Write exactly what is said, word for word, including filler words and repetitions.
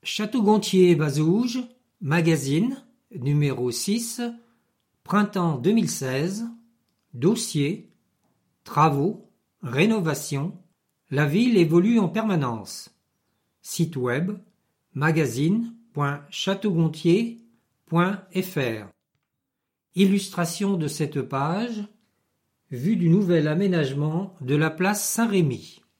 Château-Gontier-Bazouges, magazine, numéro six, printemps deux mille seize, dossier, travaux, rénovation, la ville évolue en permanence. Site web, magazine point châteaugontier point f r. Illustration de cette page, vue du nouvel aménagement de la place Saint-Rémy.